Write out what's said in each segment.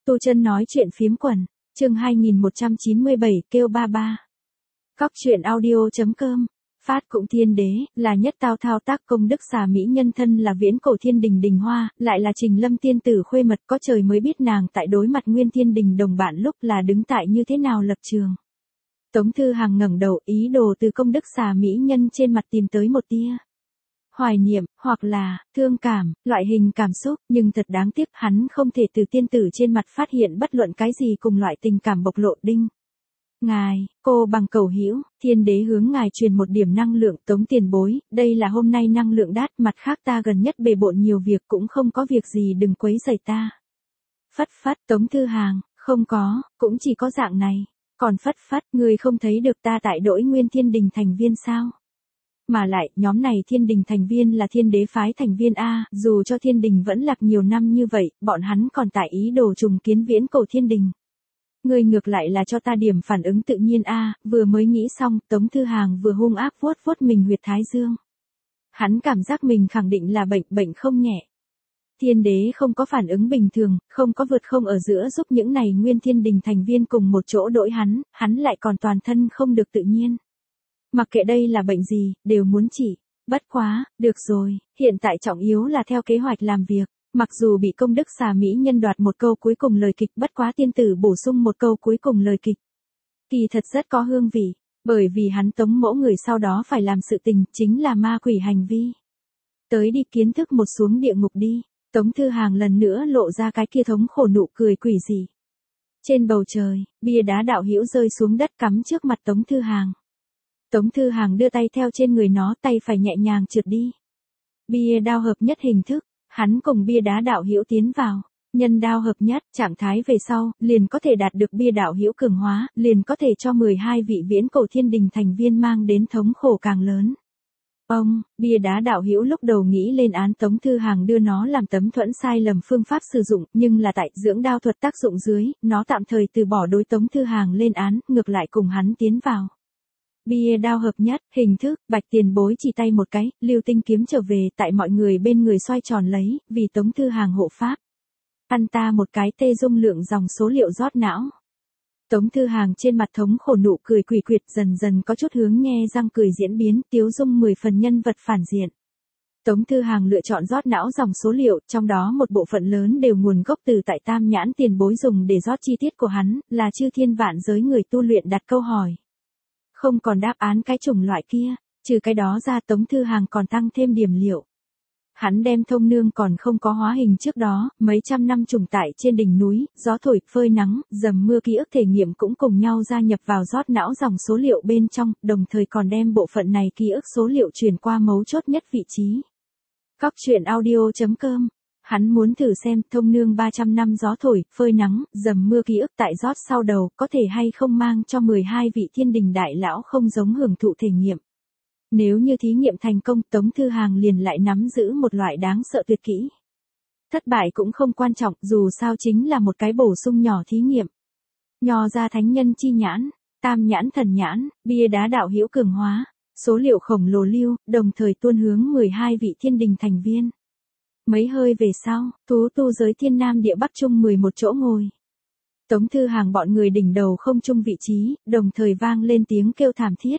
Tu Chân nói chuyện phiếm quần, chương 2197, kêu ba ba. Cóc truyện audio.com. Phát cũng thiên đế, là nhất tao thao tác công đức xà mỹ nhân thân là viễn cổ thiên đình đình hoa, lại là Trình Lâm tiên tử khuê mật, có trời mới biết nàng tại đối mặt nguyên thiên đình đồng bạn lúc là đứng tại như thế nào lập trường. Tống Thư Hàng ngẩng đầu, ý đồ từ công đức xà mỹ nhân trên mặt tìm tới một tia hoài niệm, hoặc là thương cảm, loại hình cảm xúc, nhưng thật đáng tiếc hắn không thể từ tiên tử trên mặt phát hiện bất luận cái gì cùng loại tình cảm bộc lộ đinh. Ngài, cô bằng cầu hữu, thiên đế hướng ngài truyền một điểm năng lượng. Tống tiền bối, đây là hôm nay năng lượng đát, mặt khác ta gần nhất bề bộn nhiều việc, cũng không có việc gì đừng quấy rầy ta. Phất phất. Tống Thư Hàng, không có, cũng chỉ có dạng này. Còn phất phất, người không thấy được ta tại Đỗi Nguyên Thiên Đình thành viên sao? Mà lại, nhóm này thiên đình thành viên là thiên đế phái thành viên A, dù cho thiên đình vẫn lạc nhiều năm như vậy, bọn hắn còn tại ý đồ trùng kiến viễn cổ thiên đình. Người ngược lại là cho ta điểm phản ứng tự nhiên A, vừa mới nghĩ xong, Tống Thư Hàng vừa hung ác vuốt vuốt mình huyệt thái dương. Hắn cảm giác mình khẳng định là bệnh không nhẹ. Thiên đế không có phản ứng bình thường, không có vượt không ở giữa giúp những này nguyên thiên đình thành viên cùng một chỗ đổi hắn lại còn toàn thân không được tự nhiên. Mặc kệ đây là bệnh gì, đều muốn trị. Bất quá, được rồi, hiện tại trọng yếu là theo kế hoạch làm việc. Mặc dù bị công đức xà mỹ nhân đoạt một câu cuối cùng lời kịch, bất quá tiên tử bổ sung một câu cuối cùng lời kịch. Kỳ thật rất có hương vị, bởi vì hắn tống mẫu người sau đó phải làm sự tình, chính là ma quỷ hành vi. Tới đi kiến thức một xuống địa ngục đi. Tống Thư Hàng lần nữa lộ ra cái kia thống khổ nụ cười quỷ dị. Trên bầu trời, bia đá đạo hữu rơi xuống đất cắm trước mặt Tống Thư Hàng. Tống Thư Hàng đưa tay theo trên người nó, tay phải nhẹ nhàng trượt đi. Bia đao hợp nhất hình thức, hắn cùng bia đá đạo hữu tiến vào, nhân đao hợp nhất, trạng thái về sau, liền có thể đạt được bia đạo hữu cường hóa, liền có thể cho 12 vị viễn cổ thiên đình thành viên mang đến thống khổ càng lớn. Bia đá đạo hữu lúc đầu nghĩ lên án Tống Thư Hàng đưa nó làm tấm thuẫn sai lầm phương pháp sử dụng, nhưng là tại dưỡng đao thuật tác dụng dưới, nó tạm thời từ bỏ đối Tống Thư Hàng lên án, ngược lại cùng hắn tiến vào. Bia đao hợp nhất, hình thức, Bạch tiền bối chỉ tay một cái, lưu tinh kiếm trở về, tại mọi người bên người xoay tròn lấy, vì Tống Thư Hàng hộ pháp. Ăn ta một cái tê dung lượng dòng số liệu rót não. Tống Thư Hàng trên mặt thống khổ nụ cười quỷ quyệt, dần dần có chút hướng nhe răng cười diễn biến, tiếu dung 10 phần nhân vật phản diện. Tống Thư Hàng lựa chọn rót não dòng số liệu, trong đó một bộ phận lớn đều nguồn gốc từ tại Tam Nhãn tiền bối dùng để rót chi tiết của hắn, là chư thiên vạn giới người tu luyện đặt câu hỏi. Không còn đáp án cái chủng loại kia, trừ cái đó ra Tống Thư Hàng còn tăng thêm điểm liệu. Hắn đem thông nương còn không có hóa hình trước đó, mấy trăm năm trùng tại trên đỉnh núi, gió thổi, phơi nắng, dầm mưa ký ức thể nghiệm cũng cùng nhau gia nhập vào rót não dòng số liệu bên trong, đồng thời còn đem bộ phận này ký ức số liệu truyền qua mấu chốt nhất vị trí. Cóc truyện audio.com. Hắn muốn thử xem thông nương 300 năm gió thổi, phơi nắng, dầm mưa ký ức tại rót sau đầu, có thể hay không mang cho 12 vị thiên đình đại lão không giống hưởng thụ thể nghiệm. Nếu như thí nghiệm thành công, Tống Thư Hàng liền lại nắm giữ một loại đáng sợ tuyệt kỹ. Thất bại cũng không quan trọng, dù sao chính là một cái bổ sung nhỏ thí nghiệm. Nho ra thánh nhân chi nhãn, tam nhãn thần nhãn, bia đá đạo hữu cường hóa, số liệu khổng lồ lưu, đồng thời tuôn hướng 12 vị thiên đình thành viên. Mấy hơi về sau, thú tu giới thiên nam địa bắc trung 11 chỗ ngồi. Tống Thư Hàng bọn người đỉnh đầu không chung vị trí, đồng thời vang lên tiếng kêu thảm thiết.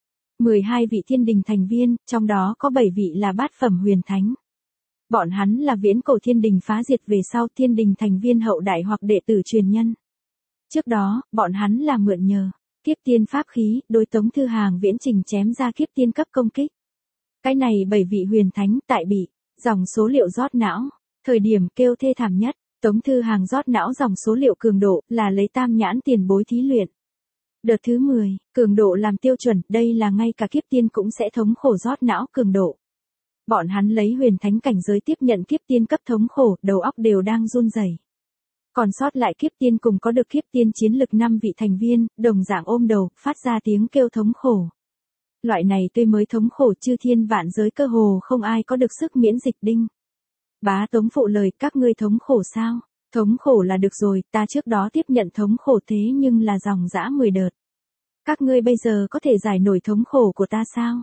12 vị thiên đình thành viên, trong đó có 7 vị là bát phẩm huyền thánh. Bọn hắn là viễn cổ thiên đình phá diệt về sau thiên đình thành viên hậu đại hoặc đệ tử truyền nhân. Trước đó, bọn hắn là mượn nhờ kiếp tiên pháp khí, đối Tống Thư Hàng viễn trình chém ra kiếp tiên cấp công kích. Cái này 7 vị huyền thánh tại bị dòng số liệu rót não, thời điểm kêu thê thảm nhất, Tống Thư Hàng rót não dòng số liệu cường độ là lấy Tam Nhãn tiền bối thí luyện. Đợt thứ 10, cường độ làm tiêu chuẩn, đây là ngay cả kiếp tiên cũng sẽ thống khổ rót não cường độ. Bọn hắn lấy huyền thánh cảnh giới tiếp nhận kiếp tiên cấp thống khổ, đầu óc đều đang run rẩy. Còn sót lại kiếp tiên cùng có được kiếp tiên chiến lực 5 vị thành viên, đồng dạng ôm đầu, phát ra tiếng kêu thống khổ. Loại này tươi mới thống khổ chư thiên vạn giới cơ hồ không ai có được sức miễn dịch đinh. Bá Tống phụ lời, các ngươi thống khổ sao? Thống khổ là được rồi, ta trước đó tiếp nhận thống khổ thế nhưng là dòng dã 10 đợt. Các ngươi bây giờ có thể giải nổi thống khổ của ta sao?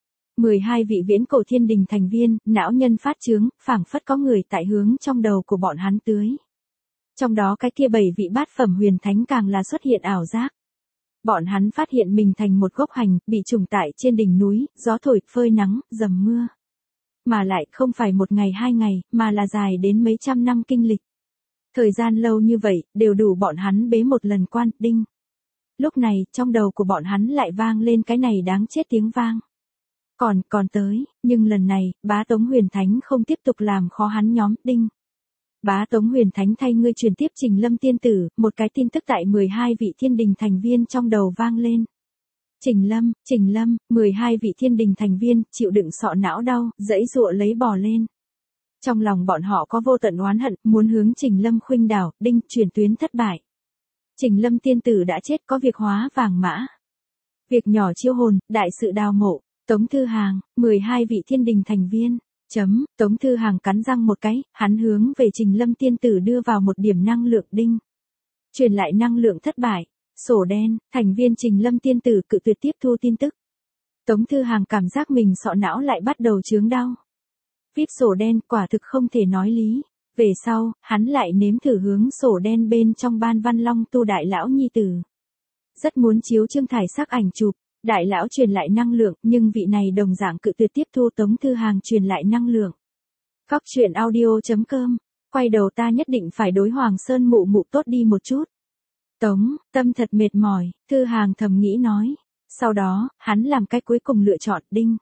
12 vị viễn cổ thiên đình thành viên, não nhân phát chướng, phảng phất có người tại hướng trong đầu của bọn hắn tưới. Trong đó cái kia 7 vị bát phẩm huyền thánh càng là xuất hiện ảo giác. Bọn hắn phát hiện mình thành một gốc hành, bị trùng tại trên đỉnh núi, gió thổi, phơi nắng, dầm mưa. Mà lại không phải một ngày 2 ngày, mà là dài đến mấy trăm năm kinh lịch. Thời gian lâu như vậy, đều đủ bọn hắn bế một lần quan, đinh. Lúc này, trong đầu của bọn hắn lại vang lên cái này đáng chết tiếng vang. Còn tới, nhưng lần này, bá Tống Huyền Thánh không tiếp tục làm khó hắn nhóm, đinh. Bá Tống Huyền Thánh thay ngươi truyền tiếp Trình Lâm tiên tử, một cái tin tức tại 12 vị thiên đình thành viên trong đầu vang lên. Trình Lâm, 12 vị thiên đình thành viên, chịu đựng sọ não đau, dãy dụa lấy bò lên. Trong lòng bọn họ có vô tận oán hận, muốn hướng Trình Lâm khuynh đảo, đinh, chuyển tuyến thất bại. Trình Lâm tiên tử đã chết, có việc hóa vàng mã. Việc nhỏ chiêu hồn, đại sự đào mộ. Tống Thư Hàng, 12 vị thiên đình thành viên. Tống Thư Hàng cắn răng một cái, hắn hướng về Trình Lâm tiên tử đưa vào một điểm năng lượng, đinh. Truyền lại năng lượng thất bại. Sổ đen, thành viên Trình Lâm tiên tử cự tuyệt tiếp thu tin tức. Tống Thư Hàng cảm giác mình sọ não lại bắt đầu chướng đau. Viết sổ đen quả thực không thể nói lý. Về sau, hắn lại nếm thử hướng sổ đen bên trong Ban Văn Long Tu đại lão nhi tử. Rất muốn chiếu Trương Thải sắc ảnh chụp, đại lão truyền lại năng lượng, nhưng vị này đồng dạng cự tuyệt tiếp thu Tống Thư Hàng truyền lại năng lượng. Góc truyện audio.com, quay đầu ta nhất định phải đối Hoàng Sơn mụ mụ tốt đi một chút. Tống, tâm thật mệt mỏi, Thư Hàng thầm nghĩ nói. Sau đó, hắn làm cái cuối cùng lựa chọn, đinh.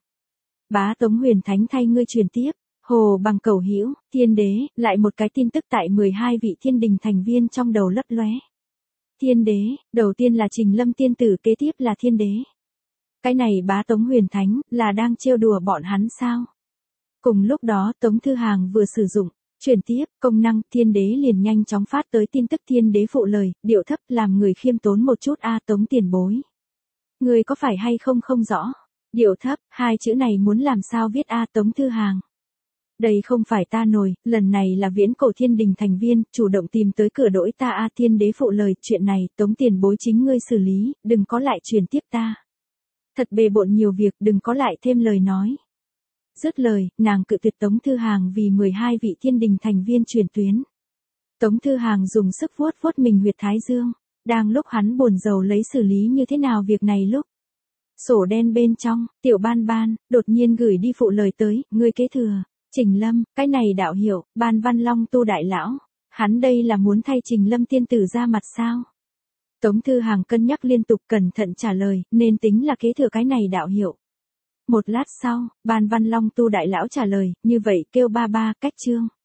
Bá Tống Huyền Thánh thay ngươi truyền tiếp. Hồ Bằng Cầu Hữu, Thiên Đế, lại một cái tin tức tại 12 vị thiên đình thành viên trong đầu lấp lóe. Thiên Đế, đầu tiên là Trình Lâm tiên tử, kế tiếp là Thiên Đế. Cái này bá Tống Huyền Thánh, là đang trêu đùa bọn hắn sao? Cùng lúc đó Tống Thư Hàng vừa sử dụng, truyền tiếp, công năng, Thiên Đế liền nhanh chóng phát tới tin tức. Thiên Đế phụ lời, điệu thấp, làm người khiêm tốn một chút a Tống tiền bối. Người có phải hay không không rõ. Điệu thấp, hai chữ này muốn làm sao viết a Tống Thư Hàng. Đây không phải ta nổi, lần này là viễn cổ thiên đình thành viên, chủ động tìm tới cửa đỗi ta a Thiên Đế phụ lời, chuyện này, Tống tiền bối chính ngươi xử lý, đừng có lại truyền tiếp ta. Thật bề bộn nhiều việc, đừng có lại thêm lời nói. Dứt lời, nàng cự tuyệt Tống Thư Hàng vì 12 vị thiên đình thành viên truyền tuyến. Tống Thư Hàng dùng sức vuốt vuốt mình huyệt thái dương, đang lúc hắn buồn rầu lấy xử lý như thế nào việc này lúc. Sổ đen bên trong, Tiểu Ban Ban, đột nhiên gửi đi phụ lời tới, ngươi kế thừa. Trình Lâm, cái này đạo hiệu, Ban Văn Long Tu đại lão, hắn đây là muốn thay Trình Lâm tiên tử ra mặt sao? Tống Thư Hàng cân nhắc liên tục, cẩn thận trả lời, nên tính là kế thừa cái này đạo hiệu. Một lát sau, Ban Văn Long Tu đại lão trả lời, như vậy kêu ba ba, cách chương.